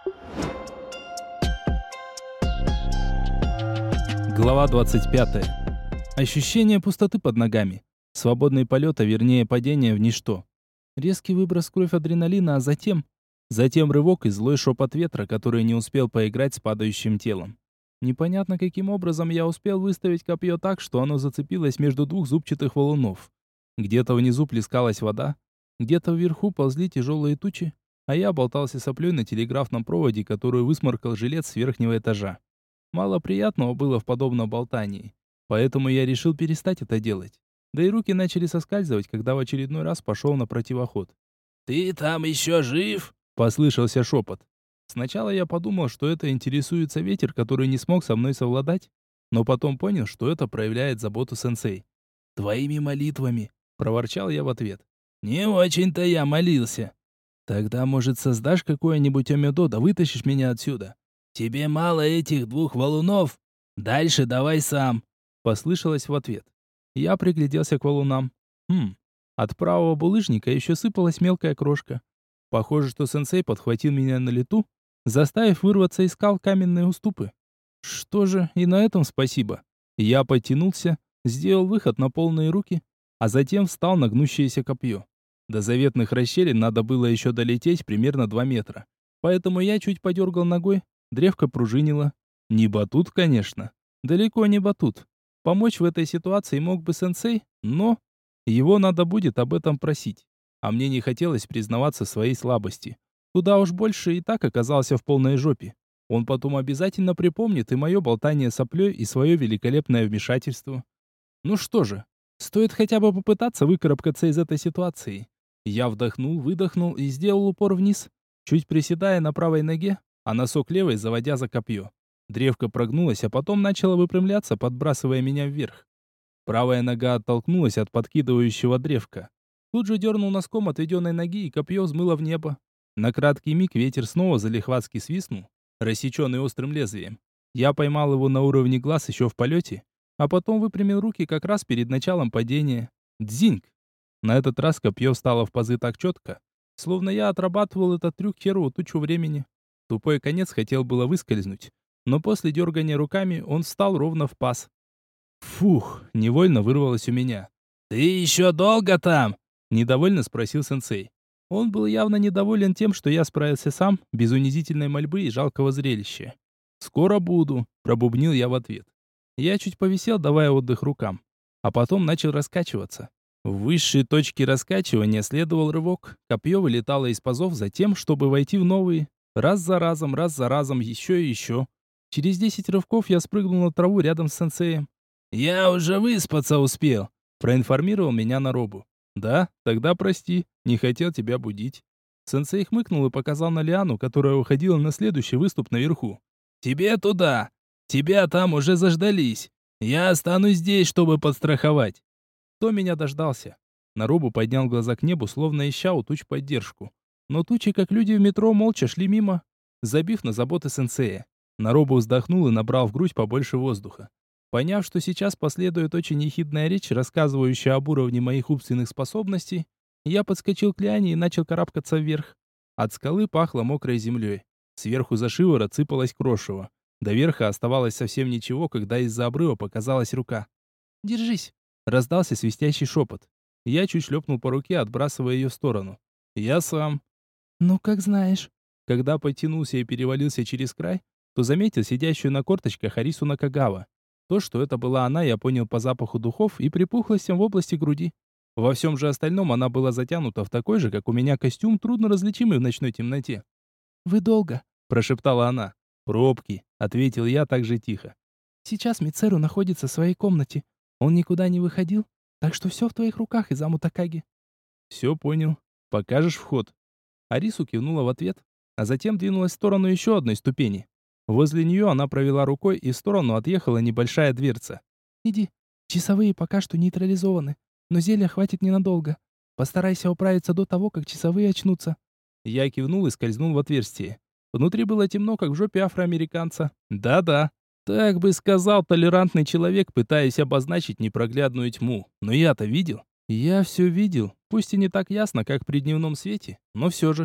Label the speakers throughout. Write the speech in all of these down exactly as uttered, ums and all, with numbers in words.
Speaker 1: Глава двадцать пятая. Ощущение пустоты под ногами. Свободный полет, а вернее падение в ничто. Резкий выброс в кровь адреналина, а затем... Затем рывок и злой шепот ветра, который не успел поиграть с падающим телом. Непонятно, каким образом я успел выставить копье так, что оно зацепилось между двух зубчатых валунов. Где-то внизу плескалась вода, где-то вверху ползли тяжелые тучи, а я болтался соплей на телеграфном проводе, которую высморкал жилец с верхнего этажа. Мало приятного было в подобном болтании, поэтому я решил перестать это делать. Да и руки начали соскальзывать, когда в очередной раз пошел на противоход.
Speaker 2: «Ты там еще жив?»
Speaker 1: — послышался шепот. Сначала я подумал, что это интересуется ветер, который не смог со мной совладать, но потом понял, что это проявляет заботу сенсей.
Speaker 2: «Твоими молитвами»,
Speaker 1: — проворчал я в ответ.
Speaker 2: «Не очень-то я молился».
Speaker 1: «Тогда, может, создашь какое-нибудь омедо, да вытащишь меня отсюда?»
Speaker 2: «Тебе мало этих двух валунов? Дальше давай сам»,
Speaker 1: — послышалось в ответ. Я пригляделся к валунам. Хм, от правого булыжника еще сыпалась мелкая крошка. Похоже, что сенсей подхватил меня на лету, заставив вырваться из скал каменные уступы. Что же, и на этом спасибо. Я подтянулся, сделал выход на полные руки, а затем встал на гнущееся копье. До заветных расщелин надо было еще долететь примерно два метра. Поэтому я чуть подергал ногой, древко пружинило. Не батут, конечно. Далеко не батут. Помочь в этой ситуации мог бы сенсей, но... Его надо будет об этом просить. А мне не хотелось признаваться в своей слабости. Туда уж больше и так оказался в полной жопе. Он потом обязательно припомнит и мое болтание соплей, и свое великолепное вмешательство. Ну что же, стоит хотя бы попытаться выкарабкаться из этой ситуации. Я вдохнул, выдохнул и сделал упор вниз, чуть приседая на правой ноге, а носок левой заводя за копье. Древко прогнулось, а потом начало выпрямляться, подбрасывая меня вверх. Правая нога оттолкнулась от подкидывающего древка. Тут же дернул носком отведенной ноги, и копье взмыло в небо. На краткий миг ветер снова залихватски свистнул, рассеченный острым лезвием. Я поймал его на уровне глаз еще в полете, а потом выпрямил руки как раз перед началом падения. Дзиньк! На этот раз копье встало в пазы так четко, словно я отрабатывал этот трюк херову тучу времени. Тупой конец хотел было выскользнуть, но после дергания руками он встал ровно в паз. Фух, невольно вырвалось у меня.
Speaker 2: «Ты еще долго там?»
Speaker 1: — недовольно спросил сенсей. Он был явно недоволен тем, что я справился сам, без унизительной мольбы и жалкого зрелища. «Скоро буду», — пробубнил я в ответ. Я чуть повисел, давая отдых рукам, а потом начал раскачиваться. В высшей точке раскачивания следовал рывок. Копье вылетало из пазов за тем, чтобы войти в новые. Раз за разом, раз за разом, еще и еще. Через десять рывков я спрыгнул на траву рядом с сенсеем.
Speaker 2: «Я уже выспаться успел»,
Speaker 1: — проинформировал меня Наробу. «Да, тогда прости, не хотел тебя будить». Сенсей хмыкнул и показал на лиану, которая уходила на следующий выступ наверху.
Speaker 2: «Тебе туда. Тебя там уже заждались. Я останусь здесь, чтобы подстраховать».
Speaker 1: Кто меня дождался? Наробу поднял глаза к небу, словно ища у туч поддержку. Но тучи, как люди в метро, молча шли мимо, забив на заботы сенсея. Наробу вздохнул и набрал в грудь побольше воздуха. Поняв, что сейчас последует очень ехидная речь, рассказывающая об уровне моих умственных способностей, я подскочил к лиане и начал карабкаться вверх. От скалы пахло мокрой землей. Сверху за шиворот сыпалось крошево. До верха оставалось совсем ничего, когда из-за обрыва показалась рука. «Держись!» — раздался свистящий шепот. Я чуть шлепнул по руке, отбрасывая ее в сторону. «Я сам». «Ну, как знаешь». Когда подтянулся и перевалился через край, то заметил сидящую на корточках Арису Накагава. То, что это была она, я понял по запаху духов и припухлостям в области груди. Во всем же остальном она была затянута в такой же, как у меня, костюм, трудно различимый в ночной темноте. «Вы долго?» – прошептала она. «Пробки», – ответил я так же тихо. «Сейчас Мицеру находится в своей комнате. Он никуда не выходил, так что все в твоих руках, Изаму Такаги». «Все понял. Покажешь вход?» Арису кивнула в ответ, а затем двинулась в сторону еще одной ступени. Возле нее она провела рукой, и в сторону отъехала небольшая дверца. «Иди. Часовые пока что нейтрализованы, но зелья хватит ненадолго. Постарайся управиться до того, как часовые очнутся». Я кивнул и скользнул в отверстие. Внутри было темно, как в жопе афроамериканца. Да-да. Так бы сказал толерантный человек, пытаясь обозначить непроглядную тьму. Но я-то видел. Я все видел, пусть и не так ясно, как при дневном свете, но все же.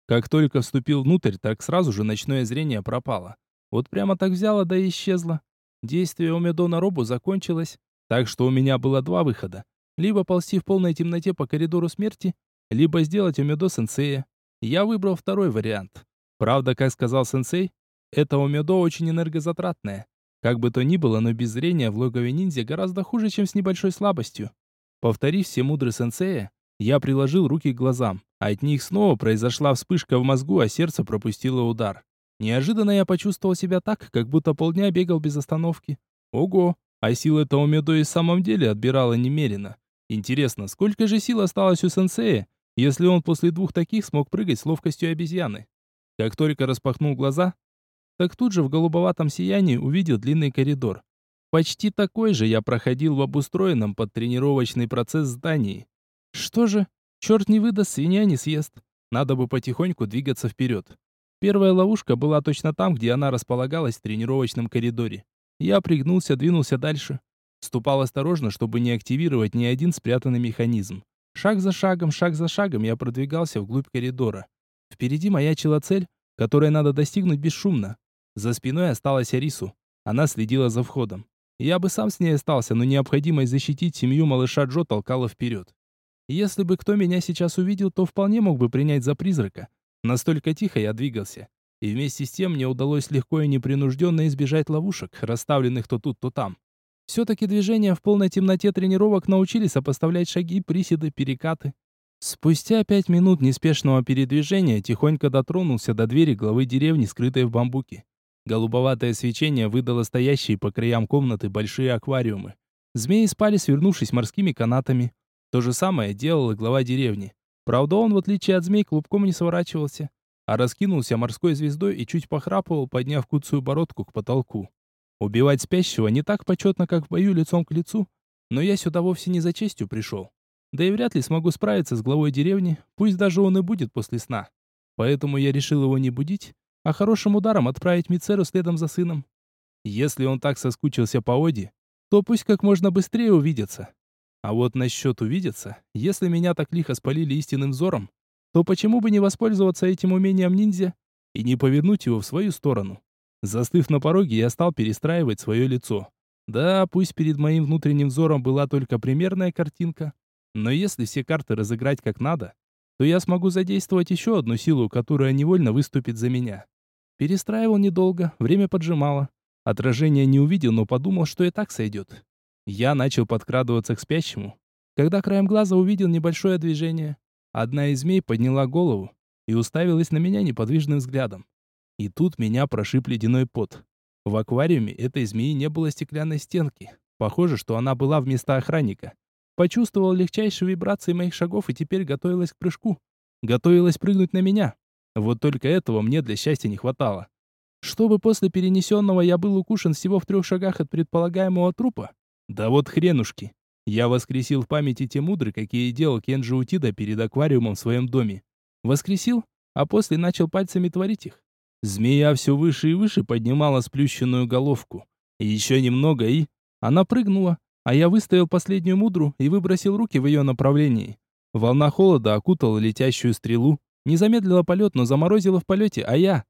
Speaker 1: Как только вступил внутрь, так сразу же ночное зрение пропало. Вот прямо так взяло да и исчезло. Действие Омедо на робу закончилось, так что у меня было два выхода. Либо ползти в полной темноте по коридору смерти, либо сделать Омедо сенсея. Я выбрал второй вариант. Правда, как сказал сенсей, это Омедо очень энергозатратное. Как бы то ни было, но без зрения в логове ниндзя гораздо хуже, чем с небольшой слабостью. Повторив все мудры сенсея, я приложил руки к глазам. От них снова произошла вспышка в мозгу, а сердце пропустило удар. Неожиданно я почувствовал себя так, как будто полдня бегал без остановки. Ого, а силы этого Медо и в самом деле отбирала немерено. Интересно, сколько же сил осталось у сенсея, если он после двух таких смог прыгать с ловкостью обезьяны? Как только распахнул глаза, так тут же в голубоватом сиянии увидел длинный коридор. Почти такой же я проходил в обустроенном под тренировочный процесс здании. Что же, черт не выдаст, свинья не съест. Надо бы потихоньку двигаться вперед. Первая ловушка была точно там, где она располагалась в тренировочном коридоре. Я пригнулся, двинулся дальше. Ступал осторожно, чтобы не активировать ни один спрятанный механизм. Шаг за шагом, шаг за шагом я продвигался вглубь коридора. Впереди маячила цель, которой надо достигнуть бесшумно. За спиной осталась Арису. Она следила за входом. Я бы сам с ней остался, но необходимость защитить семью малыша Джо толкала вперед. Если бы кто меня сейчас увидел, то вполне мог бы принять за призрака. Настолько тихо я двигался. И вместе с тем мне удалось легко и непринужденно избежать ловушек, расставленных то тут, то там. Все-таки движения в полной темноте тренировок научили сопоставлять шаги, приседы, перекаты. Спустя пять минут неспешного передвижения тихонько дотронулся до двери главы деревни, скрытой в бамбуке. Голубоватое свечение выдало стоящие по краям комнаты большие аквариумы. Змеи спали, свернувшись морскими канатами. То же самое делал и глава деревни. Правда, он, в отличие от змей, клубком не сворачивался, а раскинулся морской звездой и чуть похрапывал, подняв куцую бородку к потолку. Убивать спящего не так почетно, как в бою лицом к лицу, но я сюда вовсе не за честью пришел. Да и вряд ли смогу справиться с главой деревни, пусть даже он и будет после сна. Поэтому я решил его не будить, а хорошим ударом отправить Мицеру следом за сыном. Если он так соскучился по Оди, то пусть как можно быстрее увидятся. А вот насчет увидеться, если меня так лихо спалили истинным взором, то почему бы не воспользоваться этим умением ниндзя и не повернуть его в свою сторону? Застыв на пороге, я стал перестраивать свое лицо. Да, пусть перед моим внутренним взором была только примерная картинка, но если все карты разыграть как надо, то я смогу задействовать еще одну силу, которая невольно выступит за меня. Перестраивал недолго, время поджимало. Отражение не увидел, но подумал, что и так сойдет. Я начал подкрадываться к спящему, когда краем глаза увидел небольшое движение. Одна из змей подняла голову и уставилась на меня неподвижным взглядом. И тут меня прошиб ледяной пот. В аквариуме этой змеи не было стеклянной стенки. Похоже, что она была вместо охранника. Почувствовал легчайшие вибрации моих шагов и теперь готовилась к прыжку. Готовилась прыгнуть на меня. Вот только этого мне для счастья не хватало. Чтобы после перенесенного я был укушен всего в трех шагах от предполагаемого трупа? Да вот хренушки. Я воскресил в памяти те мудры, какие делал Кенджи Утида перед аквариумом в своем доме. Воскресил, а после начал пальцами творить их. Змея все выше и выше поднимала сплющенную головку. И еще немного и... Она прыгнула, а я выставил последнюю мудру и выбросил руки в ее направлении. Волна холода окутала летящую стрелу, не замедлила полет, но заморозила в полете, а я...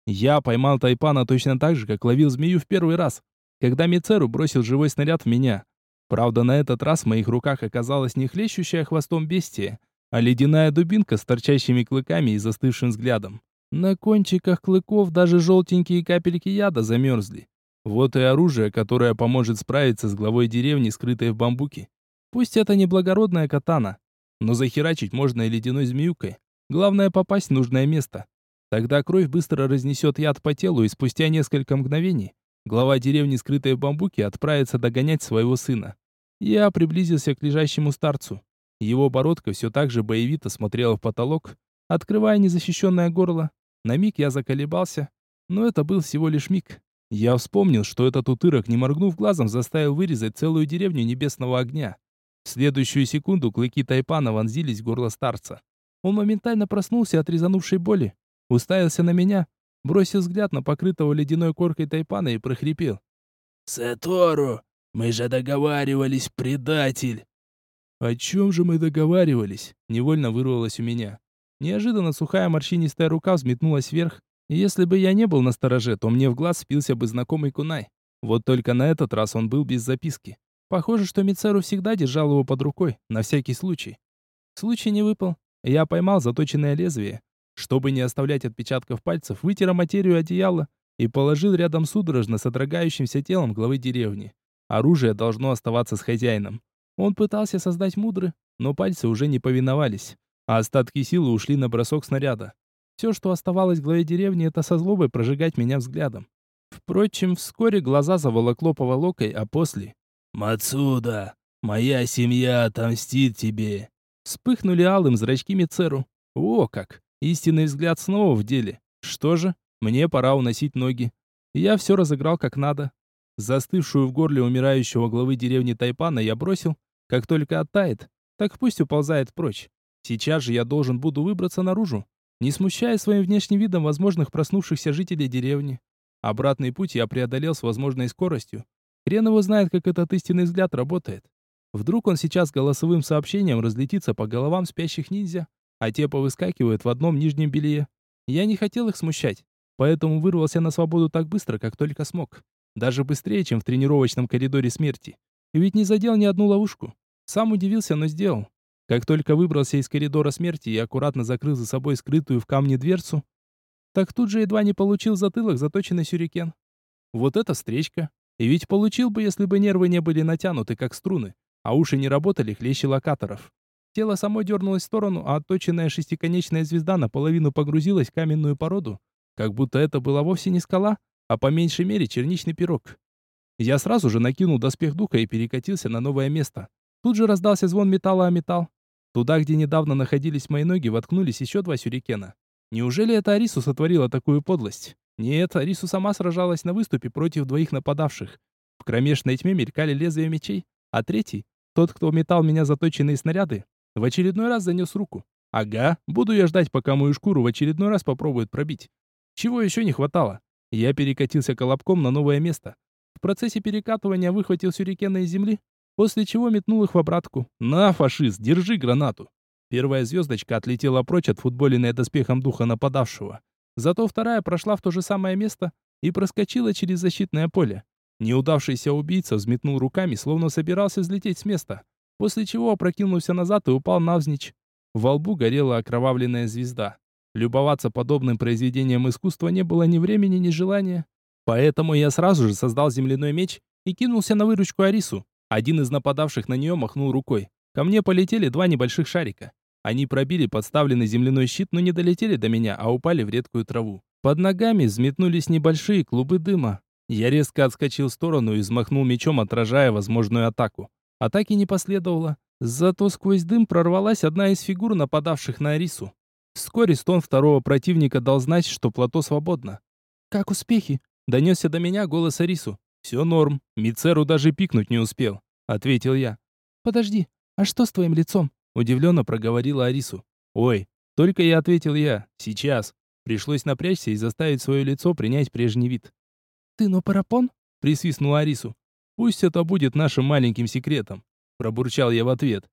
Speaker 1: Я поймал Тайпана точно так же, как ловил змею в первый раз, когда Мицеру бросил живой снаряд в меня. Правда, на этот раз в моих руках оказалась не хлещущая хвостом бестия, а ледяная дубинка с торчащими клыками и застывшим взглядом. На кончиках клыков даже желтенькие капельки яда замерзли. Вот и оружие, которое поможет справиться с главой деревни, скрытой в бамбуке. Пусть это не благородная катана, но захерачить можно и ледяной змеюкой. Главное попасть в нужное место. Тогда кровь быстро разнесет яд по телу, и спустя несколько мгновений глава деревни, скрытой в бамбуке, отправится догонять своего сына. Я приблизился к лежащему старцу. Его бородка все так же боевито смотрела в потолок, открывая незащищенное горло. На миг я заколебался, но это был всего лишь миг. Я вспомнил, что этот утырок, не моргнув глазом, заставил вырезать целую деревню небесного огня. В следующую секунду клыки Тайпана вонзились в горло старца. Он моментально проснулся от резанувшей боли, уставился на меня, бросил взгляд на покрытого ледяной коркой Тайпана и прохрипел: «Сатору, мы же договаривались, предатель!» «О чем же мы договаривались?» — невольно вырвалось у меня. Неожиданно сухая морщинистая рука взметнулась вверх, и если бы я не был настороже, то мне в глаз впился бы знакомый кунай. Вот только на этот раз он был без записки. Похоже, что Мицеру всегда держал его под рукой, на всякий случай. Случай не выпал. Я поймал заточенное лезвие. Чтобы не оставлять отпечатков пальцев, вытер материю одеяла и положил рядом судорожно содрогающимся телом главы деревни. Оружие должно оставаться с хозяином. Он пытался создать мудры, но пальцы уже не повиновались, а остатки силы ушли на бросок снаряда. Все, что оставалось главе деревни, это со злобой прожигать меня взглядом. Впрочем, вскоре глаза заволокло поволокой, а после...
Speaker 2: «Мацуда, моя семья отомстит тебе!»
Speaker 1: Вспыхнули алым зрачки Мицеру. О, как! Истинный взгляд снова в деле. Что же, мне пора уносить ноги. Я все разыграл как надо. Застывшую в горле умирающего главы деревни Тайпана я бросил, как только оттает, так пусть уползает прочь. Сейчас же я должен буду выбраться наружу, не смущая своим внешним видом возможных проснувшихся жителей деревни. Обратный путь я преодолел с возможной скоростью. Хрен его знает, как этот истинный взгляд работает. Вдруг он сейчас голосовым сообщением разлетится по головам спящих ниндзя, а те повыскакивают в одном нижнем белье. Я не хотел их смущать, поэтому вырвался на свободу так быстро, как только смог. Даже быстрее, чем в тренировочном коридоре смерти. И ведь не задел ни одну ловушку. Сам удивился, но сделал. Как только выбрался из коридора смерти и аккуратно закрыл за собой скрытую в камне дверцу, так тут же едва не получил в затылок заточенный сюрикен. Вот это встречка. И ведь получил бы, если бы нервы не были натянуты, как струны, а уши не работали хлеще локаторов. Тело само дернулось в сторону, а отточенная шестиконечная звезда наполовину погрузилась в каменную породу, как будто это была вовсе не скала, а по меньшей мере черничный пирог. Я сразу же накинул доспех духа и перекатился на новое место. Тут же раздался звон металла о металл. Туда, где недавно находились мои ноги, воткнулись еще два сюрикена. Неужели это Арису сотворила такую подлость? Нет, Арису сама сражалась на выступе против двоих нападавших. В кромешной тьме мелькали лезвия мечей, а третий, тот, кто метал меня заточенные снаряды, в очередной раз занес руку. Ага, буду я ждать, пока мою шкуру в очередной раз попробуют пробить. Чего еще не хватало? Я перекатился колобком на новое место. В процессе перекатывания выхватил сюрикены из земли, после чего метнул их в обратку. На, фашист, держи гранату. Первая звездочка отлетела прочь от футболенной доспехом духа нападавшего. Зато вторая прошла в то же самое место и проскочила через защитное поле. Неудавшийся убийца взметнул руками, словно собирался взлететь с места, после чего опрокинулся назад и упал навзничь. Во лбу горела окровавленная звезда. Любоваться подобным произведением искусства не было ни времени, ни желания. Поэтому я сразу же создал земляной меч и кинулся на выручку Арису. Один из нападавших на нее махнул рукой. Ко мне полетели два небольших шарика. Они пробили подставленный земляной щит, но не долетели до меня, а упали в редкую траву. Под ногами взметнулись небольшие клубы дыма. Я резко отскочил в сторону и взмахнул мечом, отражая возможную атаку. Атаки не последовало. Зато сквозь дым прорвалась одна из фигур нападавших на Арису. Вскоре стон второго противника дал знать, что плато свободно. «Как успехи?» — донесся до меня голос Арису. «Все норм. Мицеру даже пикнуть не успел», — ответил я. «Подожди, а что с твоим лицом?» — удивленно проговорила Арису. «Ой, только и ответил я. Сейчас». Пришлось напрячься и заставить свое лицо принять прежний вид. «Ты Нопарапон?» — присвистнула Арису. «Пусть это будет нашим маленьким секретом», — пробурчал я в ответ.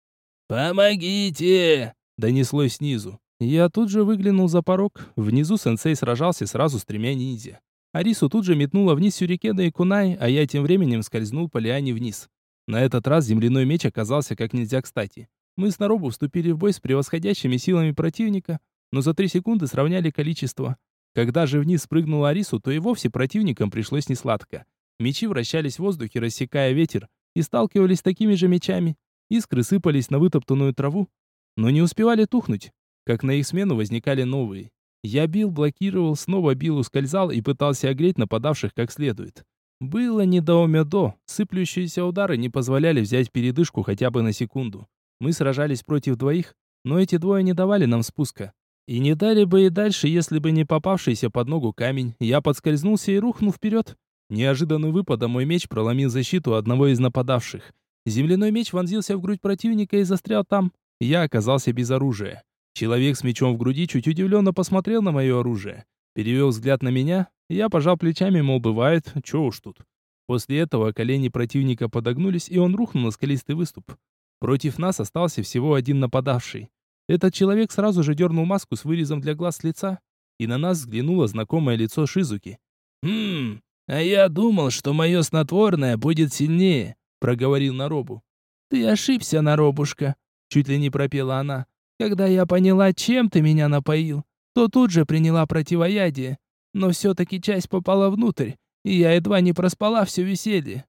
Speaker 2: «Помогите!» —
Speaker 1: донеслось снизу. Я тут же выглянул за порог. Внизу сенсей сражался сразу с тремя ниндзя. Арису тут же метнула вниз сюрикена и кунай, а я тем временем скользнул по лиане вниз. На этот раз земляной меч оказался как нельзя кстати. Мы с Наробу вступили в бой с превосходящими силами противника, но за три секунды сравняли количество. Когда же вниз спрыгнула Арису, то и вовсе противникам пришлось несладко. Мечи вращались в воздухе, рассекая ветер, и сталкивались с такими же мечами. Искры сыпались на вытоптанную траву, но не успевали тухнуть, как на их смену возникали новые. Я бил, блокировал, снова бил, ускользал и пытался огреть нападавших как следует. Было не до омедо, сыплющиеся удары не позволяли взять передышку хотя бы на секунду. Мы сражались против двоих, но эти двое не давали нам спуска. И не дали бы и дальше, если бы не попавшийся под ногу камень. Я подскользнулся и рухнул вперед. Неожиданным выпадом мой меч проломил защиту одного из нападавших. Земляной меч вонзился в грудь противника и застрял там. Я оказался без оружия. Человек с мечом в груди чуть удивленно посмотрел на мое оружие. Перевел взгляд на меня. Я пожал плечами, мол, бывает, чё уж тут. После этого колени противника подогнулись, и он рухнул на скалистый выступ. Против нас остался всего один нападавший. Этот человек сразу же дернул маску с вырезом для глаз с лица, и на нас взглянуло знакомое лицо Шизуки.
Speaker 2: «Хм, а я думал, что мое снотворное будет сильнее», — проговорил Наробу. «Ты ошибся, Наробушка», — чуть ли не пропела она. «Когда я поняла, чем ты меня напоил, то тут же приняла противоядие. Но все-таки часть попала внутрь, и я едва не проспала все веселье».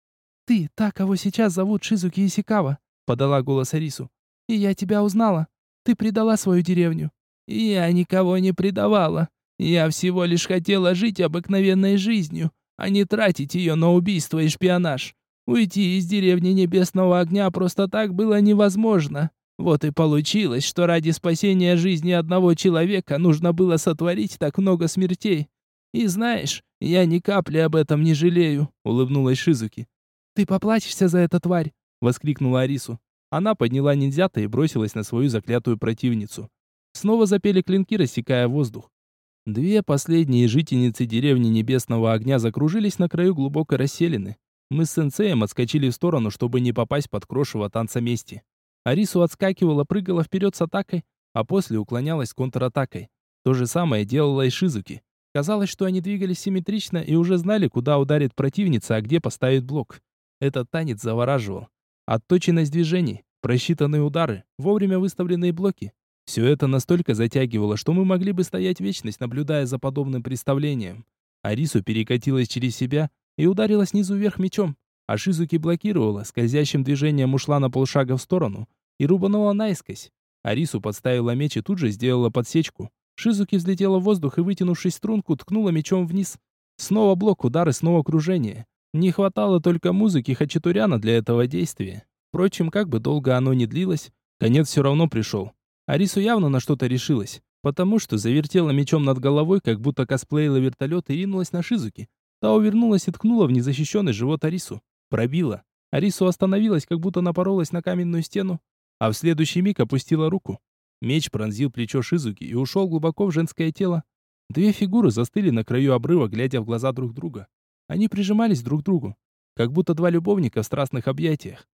Speaker 2: «Ты та, кого сейчас зовут Шизуки Исикава», — подала голос Арису. «И я тебя узнала. Ты предала свою деревню». «Я никого не предавала. Я всего лишь хотела жить обыкновенной жизнью, а не тратить ее на убийство и шпионаж. Уйти из деревни Небесного Огня просто так было невозможно. Вот и получилось, что ради спасения жизни одного человека нужно было сотворить так много смертей. И знаешь, я ни капли об этом не жалею», — улыбнулась Шизуки. «Ты поплатишься за это, тварь!» — воскликнула Арису. Она подняла ниндзята и бросилась на свою заклятую противницу. Снова запели клинки, рассекая воздух. Две последние жительницы деревни Небесного Огня закружились на краю глубокой расселины. Мы с сенсеем отскочили в сторону, чтобы не попасть под крошево танца мести. Арису отскакивала, прыгала вперед с атакой, а после уклонялась контратакой. То же самое делала и Шизуки. Казалось, что они двигались симметрично и уже знали, куда ударит противница, а где поставит блок. Этот танец завораживал. Отточенность движений, просчитанные удары, вовремя выставленные блоки. Все это настолько затягивало, что мы могли бы стоять вечность, наблюдая за подобным представлением. Арису перекатилась через себя и ударила снизу вверх мечом, а Шизуки блокировала, скользящим движением ушла на полшага в сторону и рубанула наискось. Арису подставила меч и тут же сделала подсечку. Шизуки взлетела в воздух и, вытянувшись в струнку, ткнула мечом вниз. Снова блок, удар и снова кружение. Не хватало только музыки Хачатуряна для этого действия. Впрочем, как бы долго оно ни длилось, конец все равно пришел. Арису явно на что-то решилась, потому что завертела мечом над головой, как будто косплеила вертолет и ринулась на Шизуки. Та увернулась и ткнула в незащищенный живот Арису. Пробила. Арису остановилась, как будто напоролась на каменную стену, а в следующий миг опустила руку. Меч пронзил плечо Шизуки и ушел глубоко в женское тело. Две фигуры застыли на краю обрыва, глядя в глаза друг друга. Они прижимались друг к другу, как будто два любовника в страстных объятиях.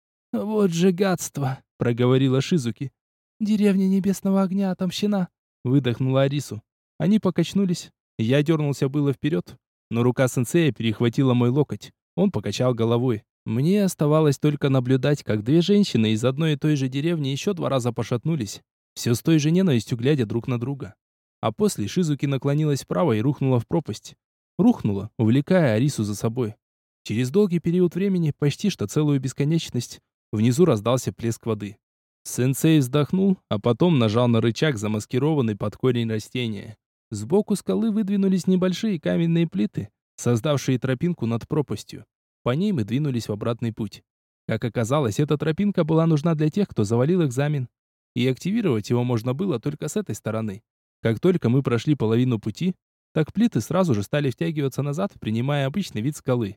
Speaker 2: «Вот же гадство!» — проговорила Шизуки. «Деревня Небесного Огня отомщена», — выдохнула Арису. Они покачнулись. Я дернулся было вперед, но рука сенсея перехватила мой локоть. Он покачал головой. Мне оставалось только наблюдать, как две женщины из одной и той же деревни еще два раза пошатнулись, все с той же ненавистью глядя друг на друга. А после Шизуки наклонилась вправо и рухнула в пропасть. Рухнула, увлекая Арису за собой. Через долгий период времени, почти что целую бесконечность, внизу раздался плеск воды. Сенсей вздохнул, а потом нажал на рычаг, замаскированный под корень растения. Сбоку скалы выдвинулись небольшие каменные плиты, создавшие тропинку над пропастью. По ней мы двинулись в обратный путь. Как оказалось, эта тропинка была нужна для тех, кто завалил экзамен. И активировать его можно было только с этой стороны. Как только мы прошли половину пути, так плиты сразу же стали втягиваться назад, принимая обычный вид скалы.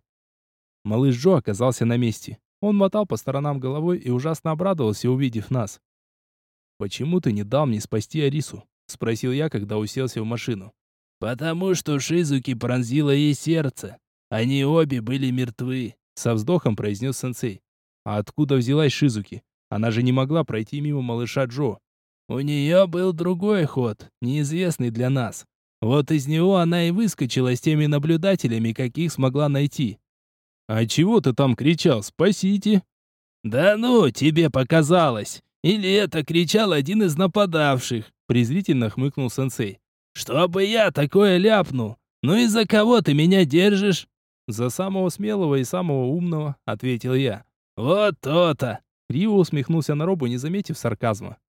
Speaker 2: Малыш Джо оказался на месте. Он мотал по сторонам головой и ужасно обрадовался, увидев нас. «Почему ты не дал мне спасти Арису?» — спросил я, когда уселся в машину. «Потому что Шизуки пронзила ей сердце. Они обе были мертвы», —
Speaker 1: со вздохом произнес сенсей. «А откуда взялась Шизуки? Она же не могла пройти мимо малыша Джо».
Speaker 2: «У нее был другой ход, неизвестный для нас. Вот из него она и выскочила с теми наблюдателями, каких смогла найти».
Speaker 1: «А чего ты там кричал? Спасите!»
Speaker 2: «Да ну, тебе показалось! Или это кричал один из нападавших?»
Speaker 1: презрительно хмыкнул сенсей.
Speaker 2: «Чтобы я такое ляпнул! Ну и за кого ты меня держишь?»
Speaker 1: «За самого смелого и самого умного», — ответил я.
Speaker 2: «Вот то-то!»
Speaker 1: Криво усмехнулся Наробу, не заметив сарказма.